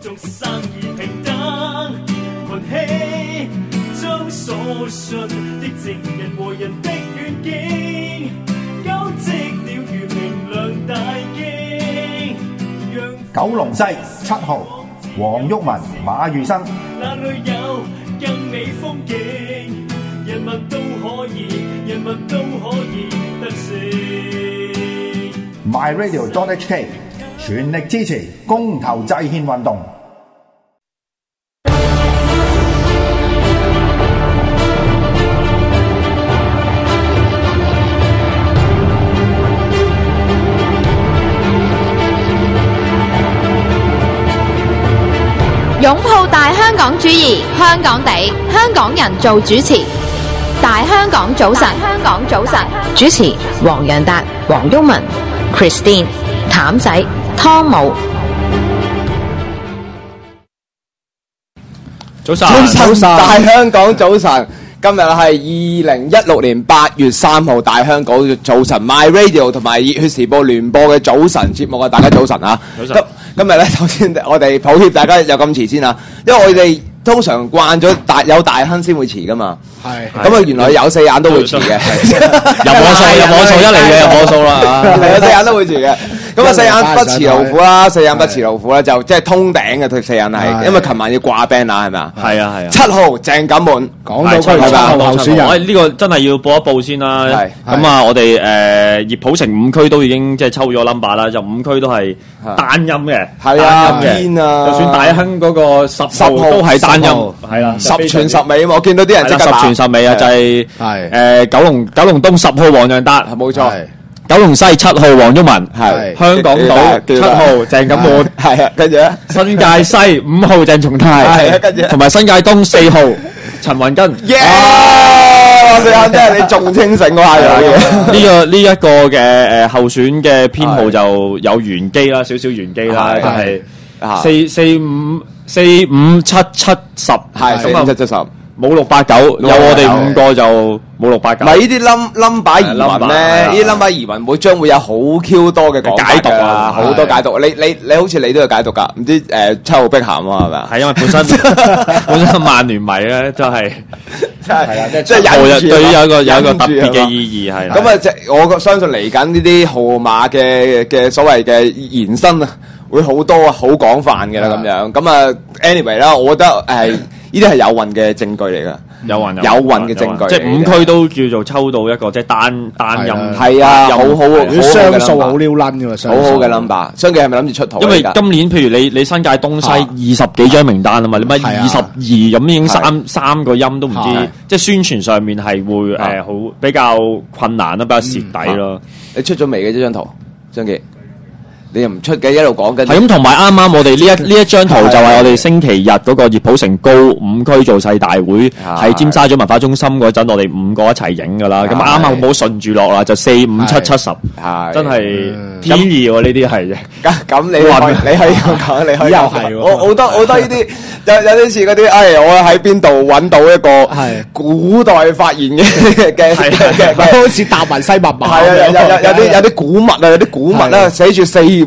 眾生而平等，群起將所信的正人和人的願景，交織了如明亮大經。 九龍西7號黃毓民、馬宇生。 那裏有更美風景，人民都可以得勝。 myradio.hk 全力支持公投制憲運動。 擁抱大香港主義，香港地，香港人做主持。大香港早晨，香港早晨，主持黃洋達、黃毓民、Christine、譚仔、湯姆。 早晨， 大香港早晨。今日係2016年8月3號，大香港早晨 My Radio 同埋熱血時報聯播嘅早晨節目啊！大家早晨啊！早晨。今日咧，首先我哋抱歉大家有咁遲先啊，因為我哋通常慣咗有大亨先會遲噶嘛。係。咁啊，原來有四眼都會遲嘅。 入我數一嚟嘅，入我數啦嚇。 有四眼都會遲嘅。咁啊，四眼不辭勞苦啦，四眼不辭勞苦啦，就即係通頂嘅。四眼係，因為琴晚要掛 banner 係咪啊？ 係啊係啊。 7號鄭錦滿講到佢7號候選人，呢個真係要報一報先啦。係。咁啊，我哋葉普城5區都已經即係抽咗 number 啦，就5區都係單音嘅。係啊，邊啊？就算大亨嗰個10號都係單音，係啦，10全10美啊嘛！我見到啲人即刻10全10美啊，就係九龍東10號黃洋達，冇錯。九龍西7號黃毓民，係香港島7號鄭錦滿，係啊，跟住咧新界西5號鄭松泰，係啊，跟住同埋新界東4號陳雲根，哇！四眼真係你仲清醒嗰下嘢。呢一個嘅候選嘅編號就有玄機啦，少少玄機啦，就係4、5、7、7、10，係4、5、7、7、10。冇689，有我哋5個就冇689。唔係呢啲 number 疑雲咧，呢啲 number 疑雲將會有好 Q 多嘅解讀啊，好多解讀。你好似你都有解讀㗎，唔知7號碧咸啊係咪啊？係因為本身曼聯迷咧，真係係啊，即係對於有一個特別嘅意義係。咁啊，即係我相信嚟緊呢啲號碼嘅所謂嘅延伸啊，會好多好廣泛嘅啦咁樣。咁啊 ，anyway 啦，我覺得呢啲係有運嘅證據嚟㗎，有運嘅證據，即係5區都叫做抽到一個即係單音，係啊，好好嘅雙數好撩撚㗎喎，好好嘅 number。雙記係咪諗住出圖？因為今年譬如你新界東西20幾張名單啊嘛，你咪22咁已經三個音都唔知，即係宣傳上面係會好比較困難啦，比較蝕底咯。你出咗未嘅呢張圖，張記？你又唔出嘅，一路講緊。係咁，同埋啱啱我哋呢一張圖就係我哋星期日嗰個葉普城高5區造勢大會喺尖沙咀文化中心嗰陣，我哋5個一齊影㗎啦。咁啱啱冇順住落啦，就4、5、7、7、10，真係天意喎！呢啲係嘅。咁你可以講，你可以又係喎。好多呢啲有啲似嗰啲，我喺邊度揾到一個古代發現嘅，好似達文西密碼。係啊，有啲古物啊，有啲古物啦，寫住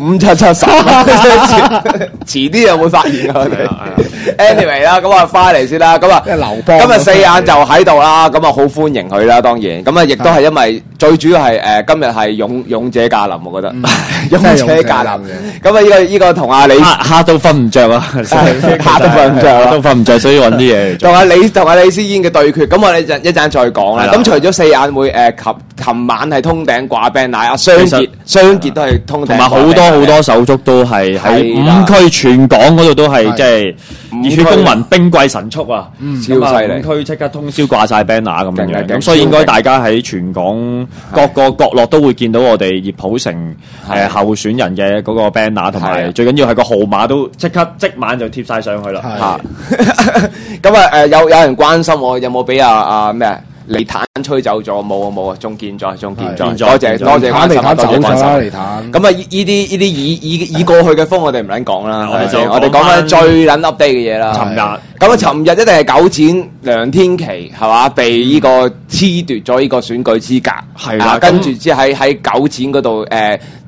4、5、7、7、10，遲啲又會發現我哋。Anyway 啦，咁啊翻嚟先啦，咁啊今日四眼就喺度啦，咁啊好歡迎佢啦，當然，咁啊亦都係因為最主要係今日係勇者駕臨，我覺得勇者駕臨。咁啊呢個同阿李蝦都瞓唔着啊，蝦都瞓唔着，所以揾啲嘢。同阿李思嫣嘅對決，咁我哋一陣再講啦。咁除咗四眼會琴晚係通頂掛 band 阿雙傑都係通頂，同埋好多手足都係喺5區全港嗰度都係即係熱血公民兵貴神速啊！超犀利，5區即刻通宵掛晒 banner 咁樣，咁所以應該大家喺全港各個角落都會見到我哋葉普城候選人嘅嗰個 banner， 同埋最緊要係個號碼都即晚就貼晒上去啦。咁啊有人關心我有冇俾阿咩利坦吹走咗？冇啊，仲健在，多謝關心，多謝關心。利坦咁啊，呢啲已過去嘅風，我哋唔撚講啦。我哋講翻最撚 update 嘅嘢啦。尋日一定係9展梁天琦係嘛，被呢個褫奪咗呢個選舉資格。係啦，跟住之後喺9展嗰度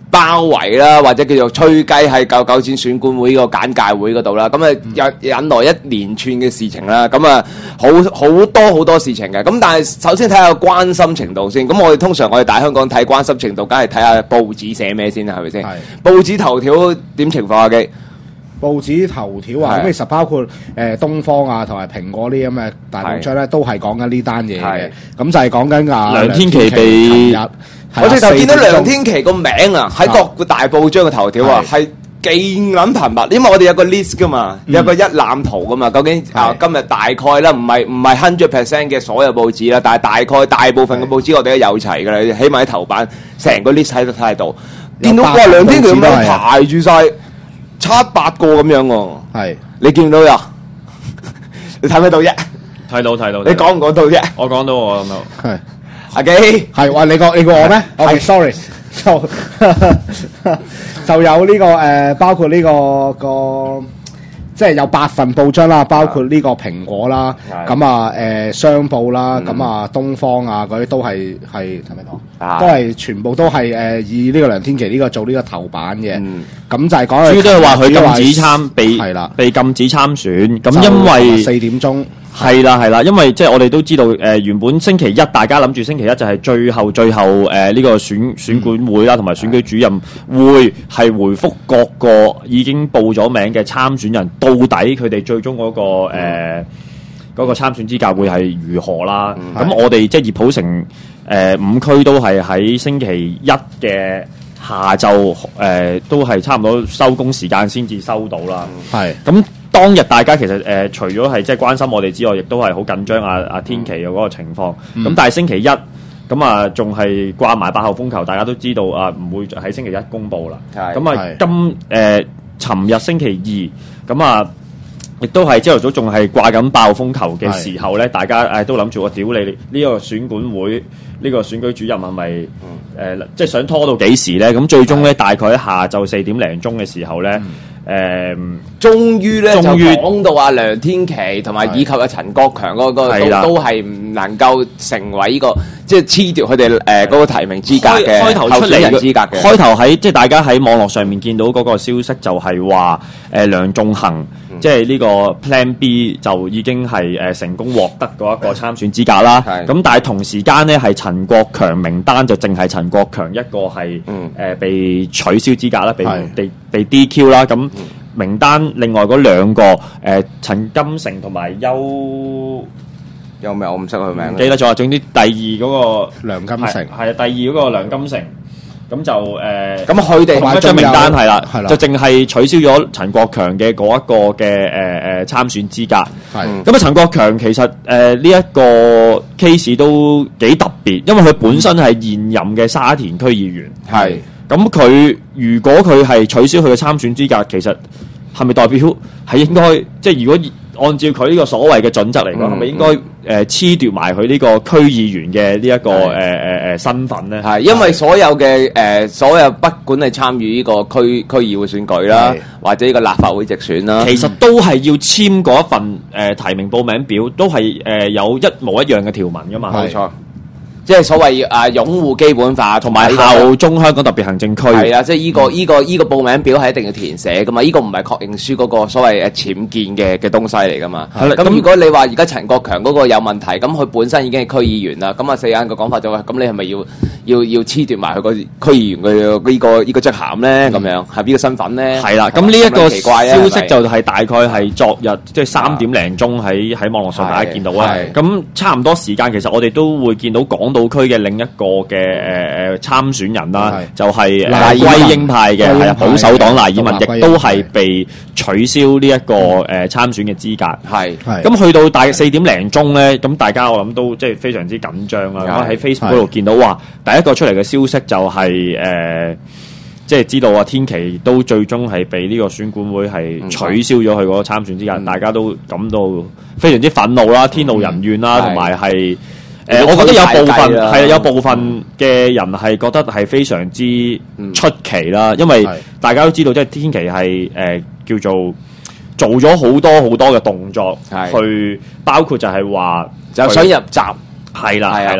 包圍啦，或者叫做吹雞喺九九展選管會個簡介會嗰度啦，咁啊引來一連串嘅事情啦，咁啊好多事情嘅，咁但係首先睇下關心程度先，咁我哋通常我哋大香港睇關心程度，梗係睇下報紙寫咩先啦，係咪先？報紙頭條點情況啊？基報紙頭條啊，咁其實包括東方啊同埋蘋果呢啲咁嘅大報章咧，都係講緊呢單嘢嘅，咁就係講緊梁天琦被。 我直頭見到梁天琦個名啊，喺各個大報章嘅頭條啊，係勁撚頻密，因為我哋有個 list 噶嘛，有個一覽圖噶嘛。究竟今日大概啦，唔係 100% 嘅所有報紙啦，但係大概大部分嘅報紙我哋都有齊噶啦，起碼喺頭版成個 list 喺度，見到哇梁天琦咁樣排住晒7-8個咁樣喎。係你見到呀？你睇唔睇到啫？睇到。你講唔講到啫？我講到我諗到。係。阿基係話你過我咩？係 sorry 就有呢個包括呢個即係有8份報章啦，包括呢個蘋果啦，咁啊商報啦，咁啊東方啊嗰啲都係睇唔睇到？都係全部都係以呢個梁天琦呢個做呢個頭版嘅，咁就係講主要都係話佢禁止被禁止參選，咁因為4點鐘。係啦，因為即係我哋都知道，原本星期一大家諗住星期一就係最後呢個選管會啦，同埋選舉主任會係回覆各個已經報咗名嘅參選人，到底佢哋最終嗰個參選資格會係如何啦？咁我哋即係葉普城5區都係喺星期一嘅下晝都係差唔多收工時間先至收到啦。係咁。當日大家其實除咗係即係關心我哋之外，亦都係好緊張阿天琦嘅嗰個情況。咁但係星期一咁啊，仲係掛埋8號風球，大家都知道啊，唔會喺星期一公佈啦。咁啊，尋日星期二咁啊，亦都係朝頭早仲係掛緊8號風球嘅時候咧，大家都諗住我屌你呢個選管會呢個選舉主任係咪即係想拖到幾時咧？咁最終咧大概喺下晝4點零鐘嘅時候咧。 終於咧就講到阿梁天琦同埋以及阿陳國強嗰個都係唔能夠成為呢個即係褫奪佢哋嗰個提名資格嘅候選人資格嘅。開頭喺即係大家喺網絡上面見到嗰個消息就係話梁頌恆即係呢個 Plan B 就已經係成功獲得嗰一個參選資格啦。咁但係同時間咧係陳國強名單就淨係陳國強一個係被取消資格啦，被 DQ 啦。咁名單另外嗰2個陳金城同埋有咩？我唔識佢名。記得咗，總之第2嗰個梁金城係第2嗰個梁金城。咁就咁佢哋同一張名單係啦，就淨係取消咗陳國強嘅嗰一個嘅參選資格。咁啊，陳國強其實呢一個 case 都幾特別，因為佢本身係現任嘅沙田區議員。咁佢如果佢係取消佢嘅參選資格，其實係咪代表係應該即係如果按照佢呢個所謂嘅準則嚟講，係咪應該褫奪埋佢呢個區議員嘅呢一個身份咧？係因為所有嘅所有不管係參與呢個區議會選舉啦，或者呢個立法會直選啦，其實都係要簽嗰一份提名報名表，都係有一模一樣嘅條文噶嘛。冇錯。即係所謂擁護基本法同埋效忠香港特別行政區。係啊，即係依個報名表係一定要填寫噶嘛。依個唔係確認書嗰個所謂僭建嘅東西嚟噶嘛。咁如果你話而家陳國強嗰個有問題，咁佢本身已經係區議員啦。咁啊四眼個講法就話，咁你係咪要褫奪埋佢個區議員嘅呢個職銜咧？咁樣係邊個身份咧？係啦。咁呢一個消息就係大概係昨日即係3點零鐘喺網絡上大家見到啦。咁差唔多時間，其實我哋都會見到港島區嘅另一個嘅參選人啦，就係歸英派嘅保守黨賴以民，亦都係被取消呢一個參選嘅資格。咁去到大約4點零鐘咧，咁大家我諗都即係非常之緊張啦。咁喺 Facebook 度見到哇，第一個出嚟嘅消息就係即係知道啊，天琦都最終係被呢個選管會係取消咗佢嗰個參選資格，大家都感到非常之憤怒啦、天怒人怨啦，同埋係。我覺得有部分嘅人係覺得係非常之出奇啦，因為大家都知道，即係天琦係叫做做咗好多嘅動作，去包括就係話就想入閘，係啦，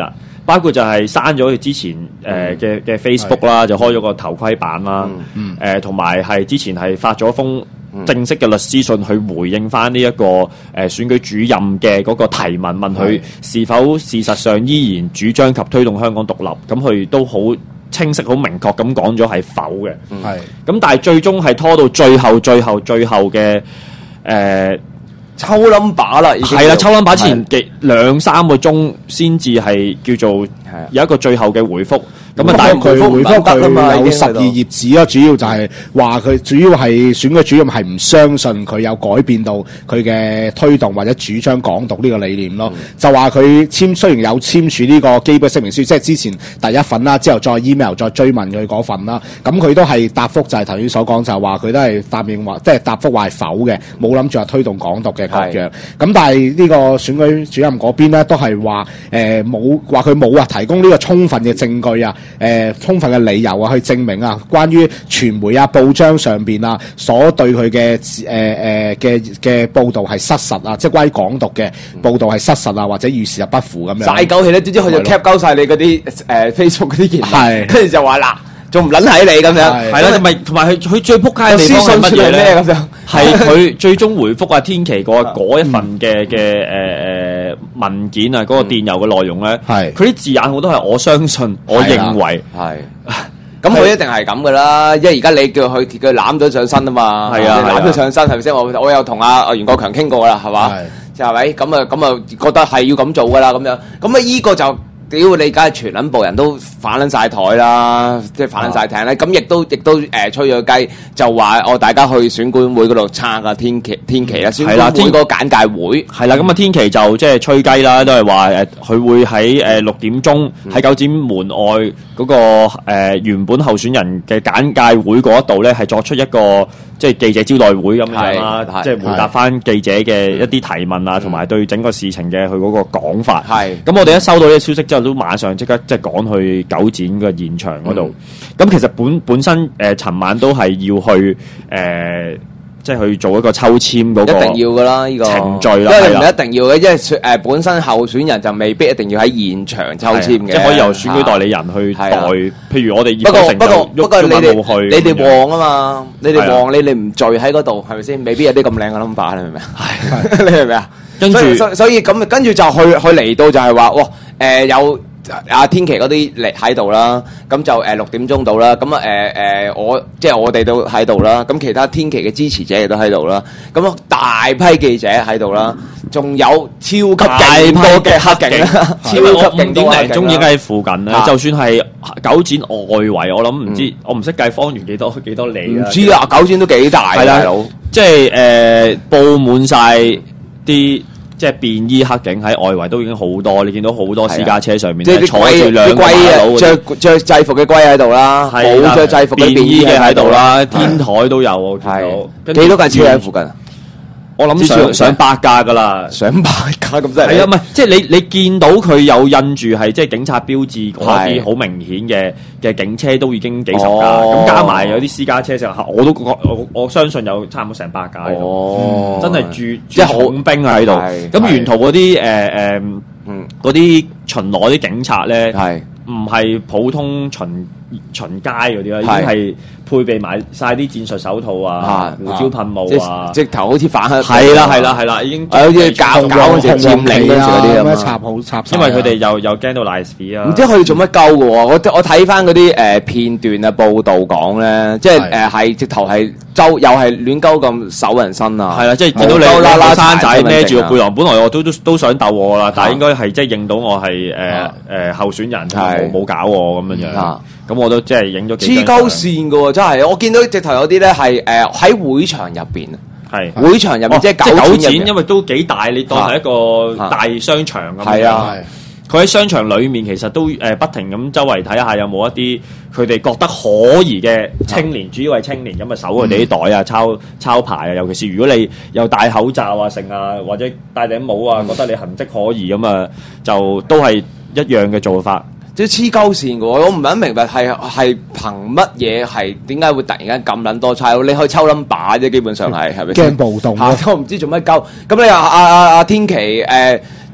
包括就係刪咗佢之前嘅 Facebook 啦，就開咗個頭盔版啦，同埋係之前係發咗封正式嘅律師信去回應翻呢一個選舉主任嘅嗰個提問，問佢是否事實上依然主張及推動香港獨立，咁佢都好清晰、好明確咁講咗係否嘅。咁但係最終係拖到最後嘅抽 number 啦， 係啦，抽 number 前2-3個鐘先至係叫做有一個最後嘅回覆。咁啊，但係佢回覆佢有12頁紙啦，主要就係話佢主要係選舉主任係唔相信佢有改變到佢嘅推動或者主張港獨呢個理念咯。就話佢雖然有簽署呢個基本聲明書，即係之前第一份啦，之後再 email 再追問佢嗰份啦，咁佢都係答覆就係頭先所講，就係話佢都係答應話，即係答覆話係否嘅，冇諗住話推動港獨嘅各樣。咁但係呢個選舉主任嗰邊咧，都係話佢冇話提供呢個充分嘅證據啊。充分嘅理由啊，去證明啊，關於傳媒啊、報章上邊啊，所對佢嘅嘅報導係失實啊，即係關於港獨嘅報導係失實啊，或者與事實不符咁樣。 晒狗氣咧，總之佢就 cap 鳩晒你嗰啲Facebook 嗰啲言論，跟住就話嗱，仲唔撚喺你咁樣？係啦，同埋佢最撲街嘅地方係乜嘢咧？咁樣係佢最終回覆啊天琪嗰一份嘅文件啊，嗰個電郵嘅內容咧，佢啲字眼好多係我相信、我認為係。 咁佢一定係咁噶啦，因為而家你叫佢攬咗上身啊嘛，攬咗上身係咪先？我有同阿袁國強傾過啦，係嘛？係咪？咁啊覺得係要咁做噶啦，咁樣。咁啊依個就。屌你，梗係全撚部人都反撚晒台啦，即係反撚晒艇咧。咁亦都吹咗雞，就話大家去選管會嗰度撐啊天琪啦，選管會嗰個簡介會係啦。咁啊天琪就即係吹雞啦，都係話佢會喺6點鐘喺九展門外嗰個原本候選人嘅簡介會嗰度咧，係作出一個即係記者招待會咁樣啦，即係回答翻記者嘅一啲提問啊，同埋對整個事情嘅佢嗰個講法。咁我哋一收到呢個消息之後，都馬上即刻即係趕去九展嘅現場嗰度。咁其實本身尋晚都係要去即係去做一個抽籤嗰個， 一定要噶啦呢個程序啦， 因為唔一定要嘅，因為本身候選人就未必一定要喺現場抽籤嘅， 即係可以由選舉代理人去代。譬如我哋不過你哋旺啊嘛，你哋旺你唔聚喺嗰度係咪先？未必有啲咁靚嘅 number，你明唔明啊？你明唔明啊？跟住所以咁跟住就去嚟到就係話哇有。阿天琪嗰啲嚟喺度啦，咁就6點鐘到啦，咁我哋都喺度啦，咁其他天琪嘅支持者亦都喺度啦，咁大批記者喺度啦，仲有超級勁多嘅黑警啦，超級勁多黑警啦，5點零鐘已經喺附近啦，就算係九展外圍，我諗唔知，我唔識計方圓幾多里啦， 唔知啊，九展都幾大係啦，即係佈滿晒啲。即係便衣黑警喺外圍都已經好多，你見到好多私家車上面即係坐住兩個佬，着制服嘅龜喺度啦，冇着制服嘅便衣嘅喺度啦， 天台都有，我見到幾多架車喺附近？ 我諗上百架噶啦， 上百架咁真係。 係啊，唔係即係你見到佢有印住係即係警察標誌嗰啲好明顯嘅警車都已經幾十架，咁加埋有啲私家車就我都我相信有差唔多成百架喺度，真係住即係重兵喺度。咁沿途嗰啲嗰啲巡邏啲警察咧，唔係普通巡街嗰啲啦，已經係配備埋晒啲戰術手套啊、胡椒噴霧啊， 直頭好似反黑。 係啦，已經好似搞嗰隻佔領嗰啲咁插好插。 因為佢哋又驚到賴屎啊！ 唔知佢哋做乜鳩嘅喎？我睇翻嗰啲片段啊報道講咧，即係係直頭係又係亂鳩咁搜人身啊！ 係啦，即係見到你後生仔孭住個背囊，本來我都想鬥我啦，但係應該係即係認到我係候選人，冇搞我咁樣樣。咁我都即係影咗幾張。 黐鳩線嘅喎，真係我見到直頭有啲咧係喺會場入邊， 係會場入邊即係九展，因為都幾大，你當係一個大商場咁樣。係啊，佢喺商場裡面其實都不停咁周圍睇下有冇一啲佢哋覺得可疑嘅青年，主要係青年咁啊，搜佢哋啲袋啊，抄牌啊，尤其是如果你又戴口罩啊、成啊，或者戴頂帽啊，覺得你痕跡可疑咁啊，就都係一樣嘅做法。 即係黐鳩線嘅喎，我唔係明白係憑乜嘢係點解會突然間咁撚多差佬？你可以抽 number 啫，基本上係咪？ 驚暴動我唔知做乜鳩。咁你阿天琪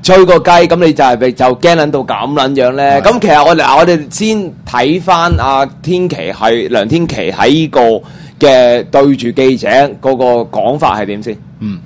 吹個雞，咁你就驚撚到咁撚樣咧？咁其實我哋先睇翻阿天琪係梁天琦喺呢個嘅對住記者嗰個講法係點先？ 嗯。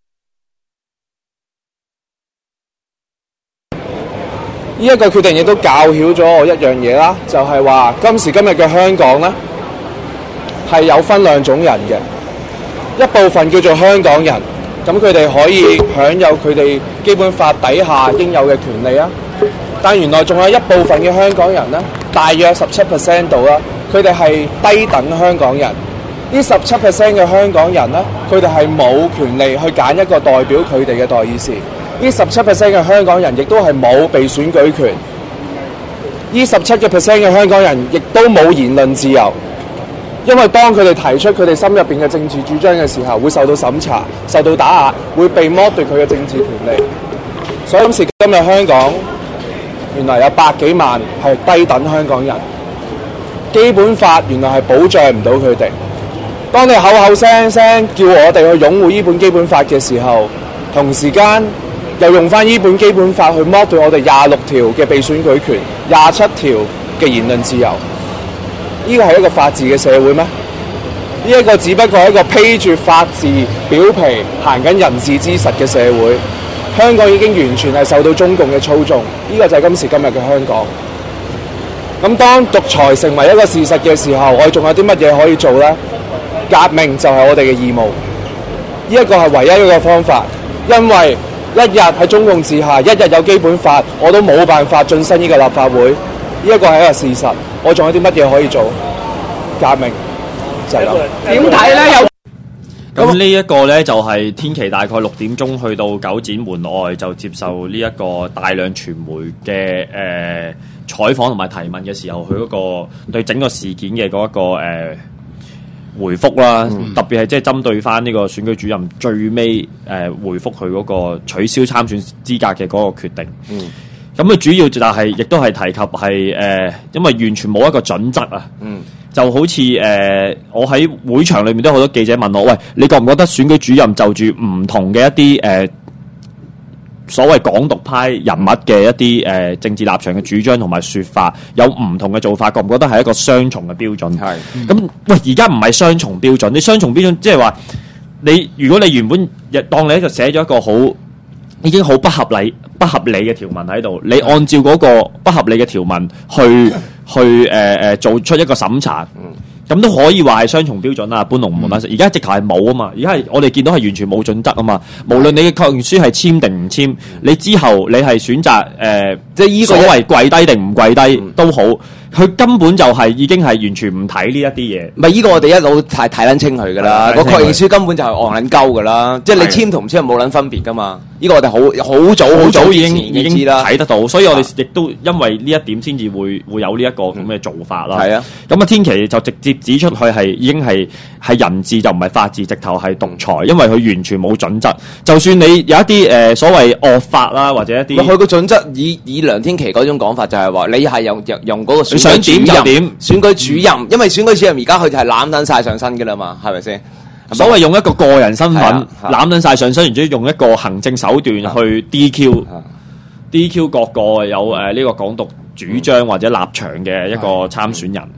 呢一個決定亦都教曉咗我一樣嘢啦，就係話今時今日嘅香港呢，係有分兩種人嘅，一部分叫做香港人，咁佢哋可以享有佢哋基本法底下應有嘅權利啊。但原來仲有一部分嘅香港人呢，大約17% 度啦，佢哋係低等香港人。呢17% 嘅香港人呢，佢哋係冇權利去揀一個代表佢哋嘅代議士。呢17% 嘅香港人亦都係冇被選舉權，呢17%嘅香港人亦都冇言論自由，因為當佢哋提出佢哋心入邊嘅政治主張嘅時候，會受到審查、受到打壓，會被剝奪佢嘅政治權利。所以今時今日香港原來有百幾萬係低等香港人，基本法原來係保障唔到佢哋。當你口口聲聲叫我哋去擁護呢本基本法嘅時候，同時間又用翻呢本基本法去剝奪我哋26條嘅被選舉權、27條嘅言論自由，呢個係一個法治嘅社會咩？呢一個只不過係一個披住法治表皮行緊人治之實嘅社會。香港已經完全係受到中共嘅操縱，呢個就係今時今日嘅香港。咁當獨裁成為一個事實嘅時候，我哋仲有啲乜嘢可以做呢？革命就係我哋嘅義務，呢一個係唯一一個方法，因為一日喺中共治下，一日有基本法，我都冇辦法晉身呢個立法會，呢一個係一個事實。我仲有啲乜嘢可以做？革命就係咁。點睇咧？ 咁呢一個咧就係天琪大概6點鐘去到九展門外就接受呢一個大量傳媒嘅採訪同埋提問嘅時候，佢嗰個對整個事件嘅嗰一個回覆啦，特別係即係針對翻呢個選舉主任最尾回覆佢嗰個取消參選資格嘅嗰個決定。咁佢主要就係亦都係提及係因為完全冇一個準則啊。就好似我喺會場裏面都好多記者問我，喂，你覺唔覺得選舉主任就住唔同嘅一啲所謂港獨派人物嘅一啲政治立場嘅主張同埋説法有唔同嘅做法，覺唔覺得係一個雙重嘅標準？係。咁喂，而家唔係雙重標準，你雙重標準即係話你如果你原本當你喺度寫咗一個已經好不合理嘅條文喺度，你按照嗰個不合理嘅條文去做出一個審查，咁都可以話係雙重標準啦。搬龍門啦，而家直頭係冇啊嘛，而家係我哋見到係完全冇準則啊嘛。無論你嘅確認書係簽定唔簽，你之後你係選擇即係依個所謂跪低定唔跪低都好。佢根本就係已經係完全唔睇呢一啲嘢， 唔係依個我哋一路睇撚清佢噶啦，個確認書根本就係戇撚鳩噶啦，即係你簽同唔簽冇撚分別噶嘛。呢個我哋好早已經睇得到，所以我哋亦都因為呢一點先至會有呢一個咁嘅做法啦。係啊，咁啊天琪就直接指出佢係已經係人治就唔係法治，直頭係獨裁，因為佢完全冇準則。就算你有一啲所謂惡法啦，或者一啲佢個準則以梁天琦嗰種講法就係話你係用嗰個想點就點， 選舉主任，因為選舉主任而家佢就係攬撚晒上身嘅啦嘛，係咪先？ 所謂用一個個人身份攬撚晒上身，然之後用一個行政手段去 DQ 各個有呢個港獨主張或者立場嘅一個參選人。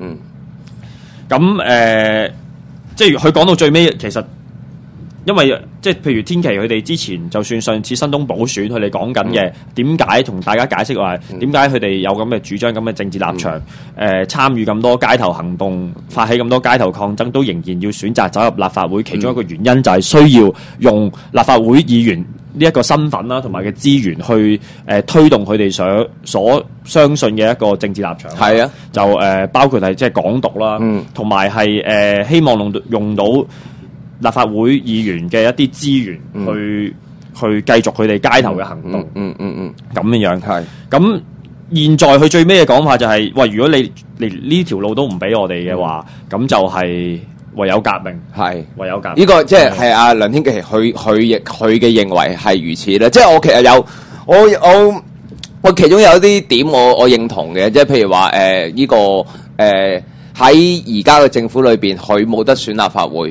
咁即係佢講到最尾，其實因為即係譬如天琪佢哋之前，就算上次新東補選，佢哋講緊嘅點解同大家解釋話點解佢哋有咁嘅主張、咁嘅政治立場，參與咁多街頭行動、發起咁多街頭抗爭，都仍然要選擇走入立法會。其中一個原因就係需要用立法會議員呢一個身份啦，同埋嘅資源去推動佢哋所相信嘅一個政治立場。係啊，就包括係即係港獨啦，同埋係希望用到立法會議員嘅一啲資源去繼續佢哋街頭嘅行動，咁樣係。咁現在佢最尾嘅講法就係，喂，如果你連呢條路都唔俾我哋嘅話，咁就係唯有革命，係唯有革命。呢個即係阿梁天琦佢嘅認為係如此啦。即係我其實有我其中有啲點我認同嘅，即係譬如話呢個喺而家嘅政府裏邊，佢冇得選立法會。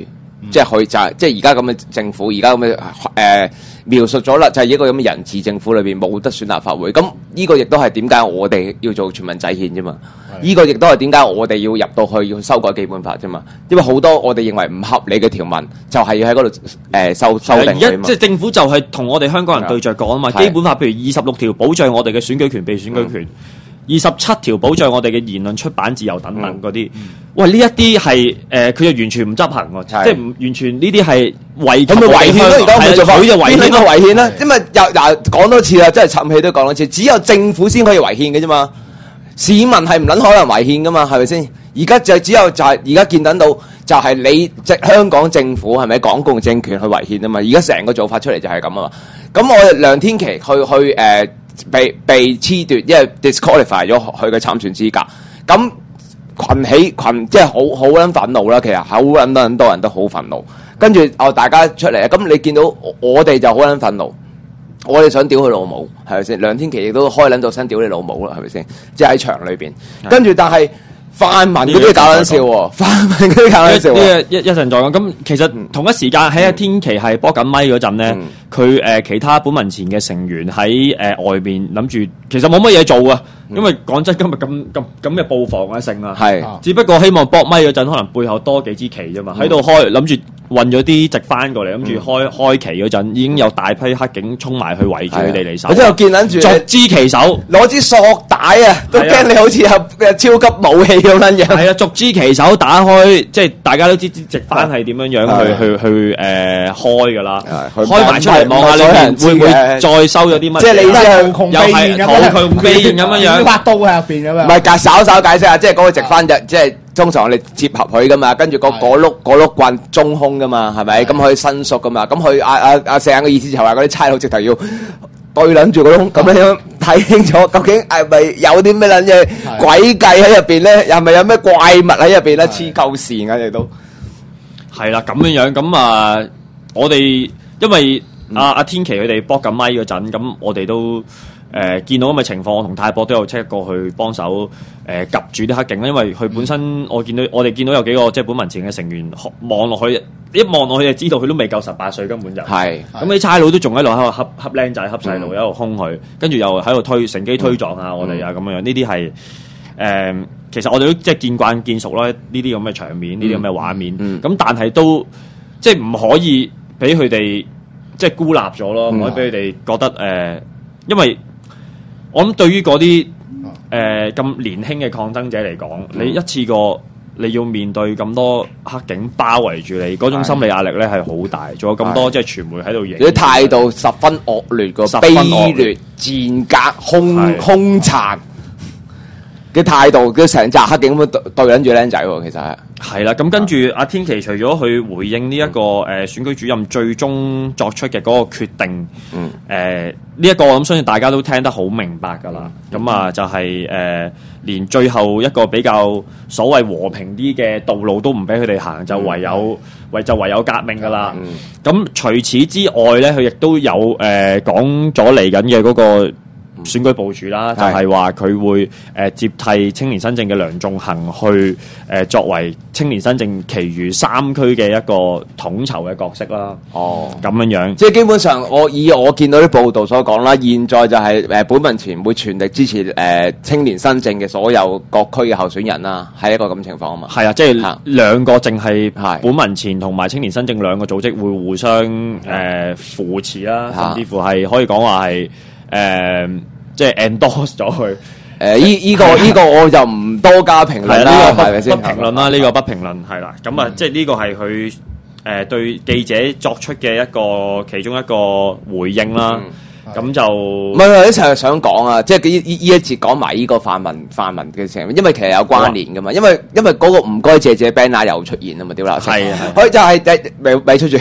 即係佢就係即係而家咁嘅政府，而家咁嘅描述咗啦，就係一個咁嘅人治政府裏邊冇得選立法會。咁呢個亦都係點解我哋要做全民制憲啫嘛？呢個亦都係點解我哋要入到去要修改基本法啫嘛？因為好多我哋認為唔合理嘅條文，就係要喺嗰度修訂佢嘛。 而家即係政府就係同我哋香港人對着講啊嘛。基本法譬如26條保障我哋嘅選舉權、被選舉權。27條保障我哋嘅言論出版自由等等嗰啲，喂呢一啲係佢就完全唔執行喎，即係唔完全呢啲係違咁咪違憲咯？而家佢就違憲啦， 因為又講多次啦，真係沉氣都講多次，只有政府先可以違憲嘅啫嘛，市民係唔撚可能違憲噶嘛，係咪先？而家就只有就係而家見得到，就係你即香港政府係咪港共政權去違憲啊嘛？而家成個做法出嚟就係咁啊嘛。咁我哋梁天琦去被褫奪，因為 disqualify 咗佢嘅參選資格。咁群即係好撚憤怒啦，其實好撚多人都好憤怒。跟住大家出嚟，咁你見到我哋就好撚憤怒，我哋想屌佢老母，係咪先？梁天琦亦都開撚到身屌你老母啦，係咪先？即係喺場裏邊。跟住但係泛民嗰啲搞撚笑喎，泛民嗰啲搞撚笑喎。 一陣再講。咁其實同一時間喺阿天琦係搏緊咪嗰陣咧，佢其他本民前嘅成員喺外面諗住，其實冇乜嘢做啊。因為講真，今日咁嘅布防啊勝啊，係只不過希望搏咪嗰陣，可能背後多幾支旗啫嘛，喺度開諗住運咗啲直翻過嚟，諗住開旗嗰陣，已經有大批黑警衝埋去圍住佢哋嚟守。 我之後見撚住逐支旗手攞支索帶啊，都驚你好似有超級武器咁樣樣。 係啊，逐支旗手打開，即係大家都知直翻係點樣樣去開㗎啦，開埋出嚟望下你會唔會再收咗啲乜？ 即係你又係無窮避咁樣樣。 把刀喺入邊咁樣， 唔係稍解釋下，即係嗰個直翻即係通常我哋接合佢噶嘛，跟住嗰碌棍中空噶嘛，係咪？咁可以伸縮噶嘛？咁佢阿石眼嘅意思就係話嗰啲差佬直頭要對撚住嗰窿咁樣睇清楚，究竟係咪有啲咩撚嘢詭計喺入邊咧？又係咪有咩怪物喺入邊咧？黐鳩線嘅亦都係啦，咁樣樣咁啊！我哋因為阿天琦佢哋搏緊咪嗰陣，咁我哋都。見到咁嘅情況，我同泰博都有即刻過去幫手夾住啲黑警啦。因為佢本身我哋見到有幾個即係本民前嘅成員望落去，一望落去就知道佢都未夠18歲，根本就係咁啲差佬都仲喺度恰僆仔恰細路，喺度兇佢，跟住又喺度乘機推撞下我哋啊咁樣。呢啲係其實我哋都即係見慣見熟啦，呢啲咁嘅場面，呢啲咁嘅畫面。咁但係都即係唔可以俾佢哋即係孤立咗咯，唔可以俾佢哋覺得因為。我諗對於嗰啲咁年輕嘅抗爭者嚟講，你一次過你要面對咁多黑警包圍住你，嗰種心理壓力咧係好大。仲有咁多即係傳媒喺度影， 啲態度十分惡劣，個卑劣、賤格、兇殘嘅態度，佢成紮黑警咁對緊住僆仔喎，其實係啦。咁跟住阿天琦除咗去回應呢一個選舉主任最終作出嘅嗰個決定，呢一個我諗相信大家都聽得好明白㗎啦。咁啊就係連最後一個比較所謂和平啲嘅道路都唔俾佢哋行，就唯有革命㗎啦。咁除此之外咧，佢亦都有講咗嚟緊嘅嗰個選舉部署啦，就係話佢會接替青年新政嘅梁頌恆去作為青年新政其餘3區嘅一個統籌嘅角色啦。咁樣， 即係基本上我見到啲報道所講啦，現在就係本民前會全力支持青年新政嘅所有各區嘅候選人啦，係一個咁情況啊嘛。 係啊，即係兩個淨係本民前同埋青年新政兩個組織會互相扶持啦，甚至乎係可以講話係即係 endorse 咗佢。 依個我就唔多加評論啦，係咪先？ 不評論啦，呢個不評論係啦。咁啊，即係呢個係佢對記者作出嘅其中一個回應啦。咁就唔係一齊想講啊，即係呢一節講埋呢個泛民嘅成，因為其實有關聯噶嘛。因為嗰個唔該謝 banner 又出現啊嘛，屌啦！係佢就係咪出住？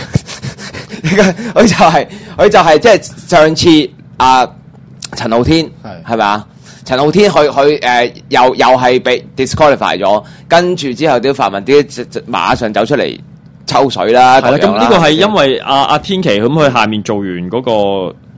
佢就係即係上次陳浩天係咪啊？陳浩天佢又係被 disqualify 咗，跟住之後啲泛民啲馬上走出嚟抽水啦。係啦， 咁呢個係因為阿天琦咁佢下面做完嗰個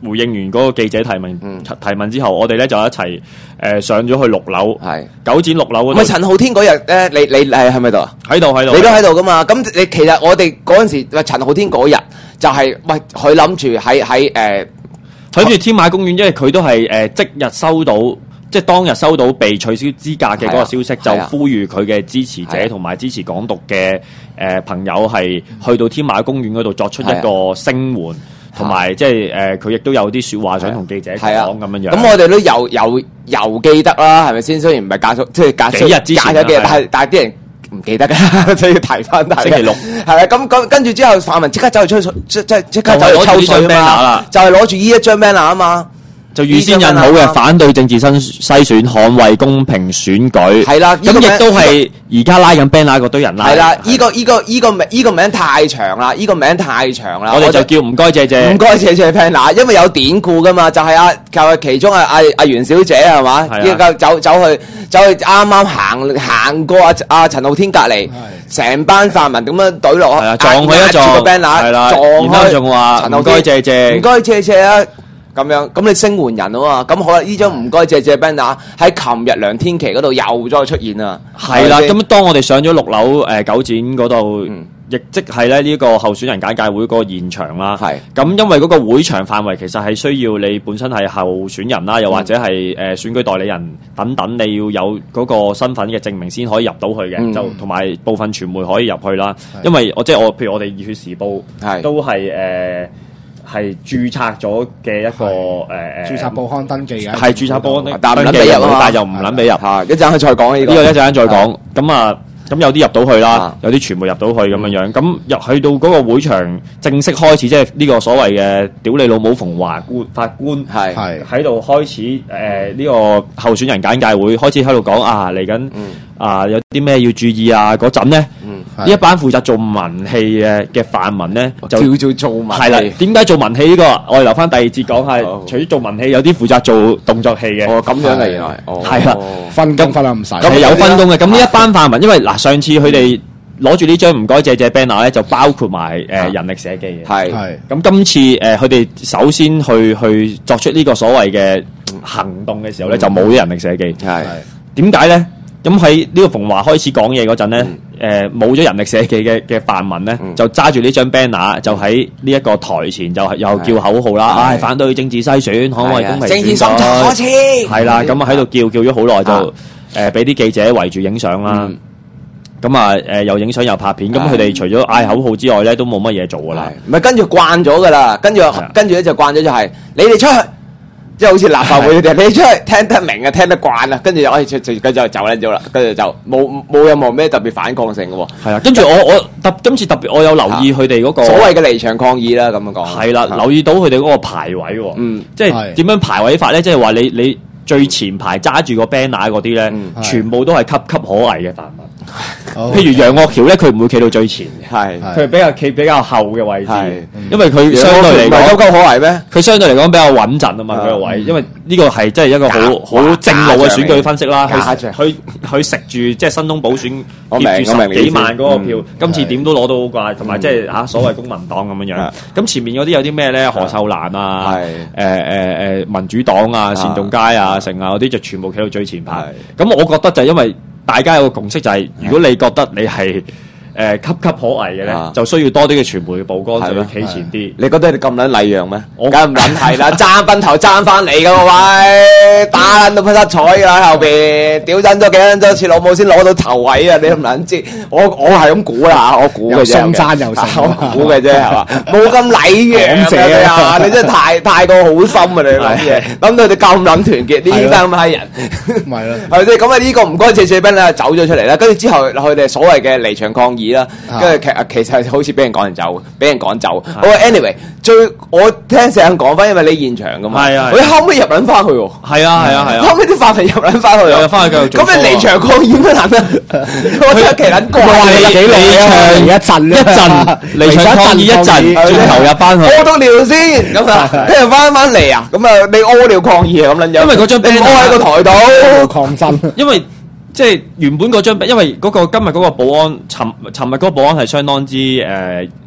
回應完嗰個記者提問之後，我哋咧就一齊上咗去6樓，九展6樓嗰度。 咪陳浩天嗰日咧，你係咪度啊？ 喺度， 你都喺度噶嘛？咁你其實我哋嗰陣時，陳浩天嗰日就係喂佢諗住睇住天馬公園，因為佢都係即日收到。即係當日收到被取消資格嘅嗰個消息，就呼籲佢嘅支持者同埋支持港獨嘅朋友係去到天馬公園嗰度作出一個聲援，同埋即係佢亦都有啲説話想同記者講咁樣樣。 咁我哋都有記得啦，係咪先？雖然唔係隔幾日之前， 但係啲人唔記得嘅，所以要提翻。 星期六係啦，咁跟住之後，泛民即刻走去即刻走去抽水啦，就係攞住呢一張 banner 啊嘛。 就預先印好嘅反對政治篩選，捍衛公平選舉。 係啦， 咁亦都係而家拉緊 banner 嗰堆人拉。 係啦，呢個名太長啦，呢個名太長啦。 我哋就叫唔該謝謝， 唔該謝謝 banner，因為有典故噶嘛，就係其中阿袁小姐係嘛，呢個走去啱啱行過阿陳浩天隔離，成班泛民咁樣懟落， 撞佢一撞個 banner， 係啦，然後仲話唔該謝謝， 唔該謝謝啊！咁樣，咁你聲援人啊嘛，咁好啦，呢張唔該謝謝 banner 喺琴日梁天琦嗰度又再出現啦。 係啦，咁當我哋上咗6樓九展嗰度，亦即係咧呢個候選人簡介會嗰個現場啦。係，咁因為嗰個會場範圍其實係需要你本身係候選人啦，又或者係選舉代理人等等，你要有嗰個身份嘅證明先可以入到去嘅，就同埋部分傳媒可以入去啦。因為譬如我哋熱血時報都係註冊咗嘅一個註冊報刊登記嘅， 係註冊報刊但唔撚俾入啊， 但係就唔撚俾入。 一陣去再講呢個一陣間再講。咁有啲入到去啦，有啲傳媒入到去咁樣樣。咁入去到嗰個會場正式開始，即係呢個所謂嘅屌你老母馮華法官係喺度開始呢個候選人簡介會，開始喺度講嚟緊有啲咩要注意啊嗰陣咧，呢一班負責做文戲嘅泛民咧就叫做文戲。 係啦，點解做文戲呢個？我哋留翻第二節講下。除咗做文戲，有啲負責做動作戲嘅。 咁樣嚟原來。 係啦， 分工分得唔細。 係有分工嘅。咁呢一班泛民，因為上次佢哋攞住呢張唔該謝謝 banner 咧，就包括埋人力社記嘅。係。咁今次佢哋首先去作出呢個所謂嘅行動嘅時候咧，就冇咗人力社記。係。點解咧？咁喺呢個馮華開始講嘢嗰陣咧，冇咗人力社記嘅泛民咧，就揸住呢張 banner，就喺呢一個台前就又叫口號啦，反對政治篩選，捍衛公平選舉， 政治審查可恥。 係啦，咁喺度叫咗好耐，就俾啲記者圍住影相啦。咁又影相又拍片，咁佢哋除咗嗌口號之外咧，都冇乜嘢做噶啦。 唔係跟住慣咗噶啦，跟住咧就慣咗就係你哋出去。即係好似立法會嗰啲，你出去聽得明啊，聽得慣啦，跟住就就走撚咗啦，跟住就冇任何咩特別反抗性嘅喎。係啊，跟住今次特別，我有留意佢哋嗰個所謂嘅離場抗議啦，咁樣講。係啦，留意到佢哋嗰個排位喎，即係點樣排位法咧？即係話你最前排揸住個 banner 嗰啲咧，全部都係岌岌可危嘅泛民。譬如楊岳橋咧，佢唔會企到最前嘅，佢企比較後嘅位置，因為佢相對嚟講岌岌可危咩？佢相對嚟講比較穩陣啊嘛，佢個位，因為呢個係真係一個好正路嘅選舉分析啦。佢食住即係新東補選貼住10幾萬嗰個票，今次點都攞到好啩，同埋即係所謂公民黨咁樣樣。咁前面嗰啲有啲咩咧？何秀蘭啊，民主黨啊，單仲偕啊，成啊嗰啲就全部企到最前排。咁我覺得就係因為大家有個共識就係，如果你覺得你係岌岌可危嘅咧，就需要多啲嘅傳媒嘅曝光，就要企前啲。你覺得你咁撚禮讓咩？我梗係唔撚係啦，爭崩頭爭翻嚟㗎喎喂，打撚到匹七彩㗎啦後邊，屌真咗幾撚多次老母先攞到頭位啊！你都唔撚知，我係咁估啦，我估嘅啫。松山又成，我估嘅啫係嘛？冇咁禮讓啊！你真係太過好心啊！你諗嘢，諗到你咁撚團結呢班咁閪人，咪咯，係咪先？咁啊呢個唔該謝謝斌咧走咗出嚟啦，跟住之後佢哋所謂嘅離場抗議啦，跟住其實好似俾人趕人走，俾人趕走。好 anyway， 我聽成日講翻，因為你現場噶嘛，佢後尾入撚翻去喎。係啊，後尾啲法庭入撚翻去，入翻去繼續做。咁你離場抗議咩撚啊？我真係奇撚怪，幾離場一陣，離場抗議一陣，轉頭入翻去。屙到尿先咁啊，跟住翻嚟啊，咁啊你屙尿抗議啊咁撚樣。因為嗰張你唔好喺個台度抗爭，因為。即係原本嗰張，因為今日嗰個保安，尋日嗰個保安係相當之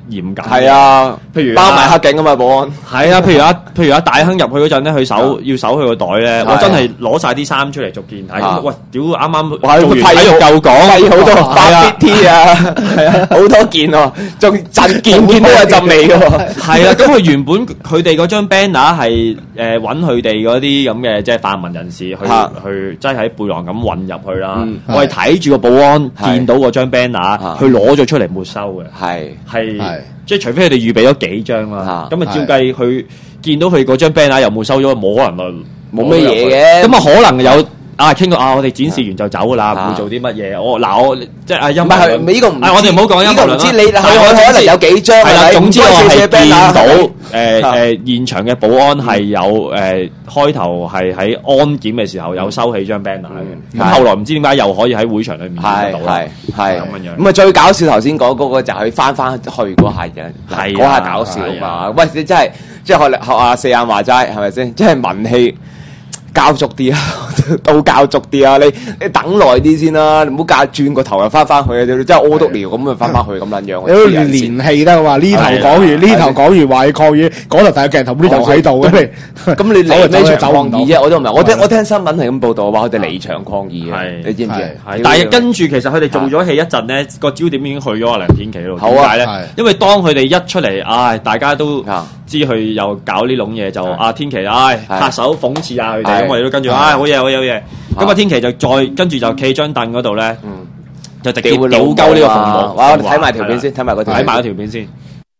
嚴謹。 係啊， 譬如包埋黑警啊嘛，保安。 係啊，譬如阿大亨入去嗰陣咧，佢要搜佢個袋咧，我真係攞晒啲衫出嚟逐件睇。喂，屌啱啱做完體育救港， 好多八 T 啊，係啊，好多件喎，仲陣件都有陣味嘅喎。 係啊，咁佢原本佢哋嗰張 banner 係揾佢哋嗰啲咁嘅即係泛民人士去即係喺背囊咁混入去啦。我係睇住個保安見到嗰張 banner，佢攞咗出嚟沒收嘅。係即係除非佢哋預備咗幾張啦。咁啊照計佢見到佢嗰張 banner 又沒收咗，冇可能冇咩嘢嘅。 咁啊可能有。傾到我哋展示完就走噶啦，唔會做啲乜嘢。我即係陰謀論。 呢個唔， 我哋唔好講陰謀論啦。 唔知你佢可能有幾張係啦。 總之我係見到現場嘅保安係有開頭係喺安檢嘅時候有收起張 banner 嘅。咁後來唔知點解又可以喺會場裏面見到啦。係咁樣。 咁啊最搞笑頭先講嗰個就係翻去嗰下嘅，嗰下搞笑嘛。喂，你真係即係學阿四眼話齋係咪先？即係文氣。交足啲啊，都交足啲啊！你等耐啲先啦，你唔好轉個頭又翻去啊！你真係屙督尿咁就翻去咁撚樣。 連氣得嘛？呢頭講完，呢頭講完話要抗議，嗰頭大個鏡頭呢頭喺度嘅你。 咁你離呢場抗議啫？我都唔明。我聽新聞係咁報道話佢哋離場抗議嘅，你知唔知？ 但係跟住其實佢哋做咗戲一陣咧，個焦點已經去咗阿梁天琦度。點解咧？因為當佢哋一出嚟，大家都知佢又搞呢種嘢，就阿天琦拍手諷刺下佢哋。我哋都跟住，好嘢，好嘢，好嘢！咁啊，天琦就再跟住就企張凳嗰度咧，就直接屌鳩呢個鳳凰。 我睇埋條片先，睇埋嗰條片先。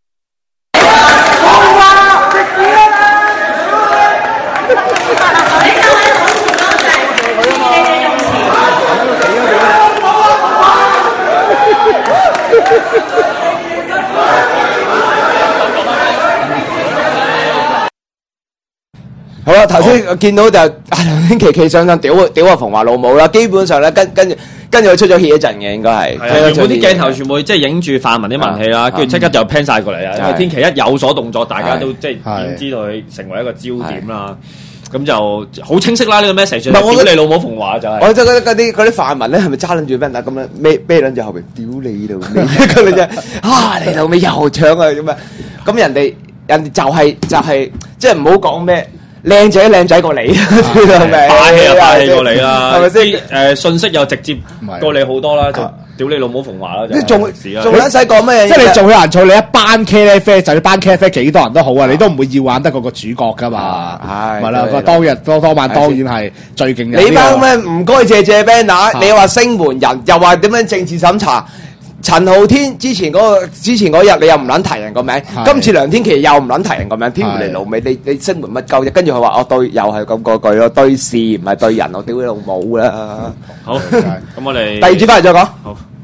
好啦，頭先見到就梁天琦企上陣屌阿馮華老母啦，基本上咧跟住佢出咗血一陣嘅，應該係。 原本啲鏡頭全部即係影住泛民啲文氣啦，跟住即刻就 pan 晒過嚟啦。因為天琦一有所動作，大家都即係點知道佢成為一個焦點啦。咁就好清晰啦，呢個 message。屌你老母馮華就係。我覺得嗰啲泛民咧係咪揸撚住咩？咁樣孭撚住後邊屌你老味，咁你真你老味又搶啊咁啊！咁人哋就係即係唔好講咩。靚仔過你， 霸氣過你啦，係咪先？信息又直接過你好多啦，就屌你老母馮華啦， 仲撚使講咩？ 即係你做人做你一班茄喱啡，就你班茄喱啡幾多人都好啊，你都唔會要玩得過個主角噶嘛。係咪啦？當日當晚當然係最勁嘅。 你班咩唔該謝 banner，你話聲援人，又話點樣政治審查？陳浩天之前嗰日你又唔撚提人個名，今次梁天琦又唔撚提人個名，天胡你老味，你聲援乜鳩啫？跟住佢話對，又係咁嗰句咯，對事唔係對人，我屌你老母啦！ 好，咁我哋第二節翻嚟再講。 好。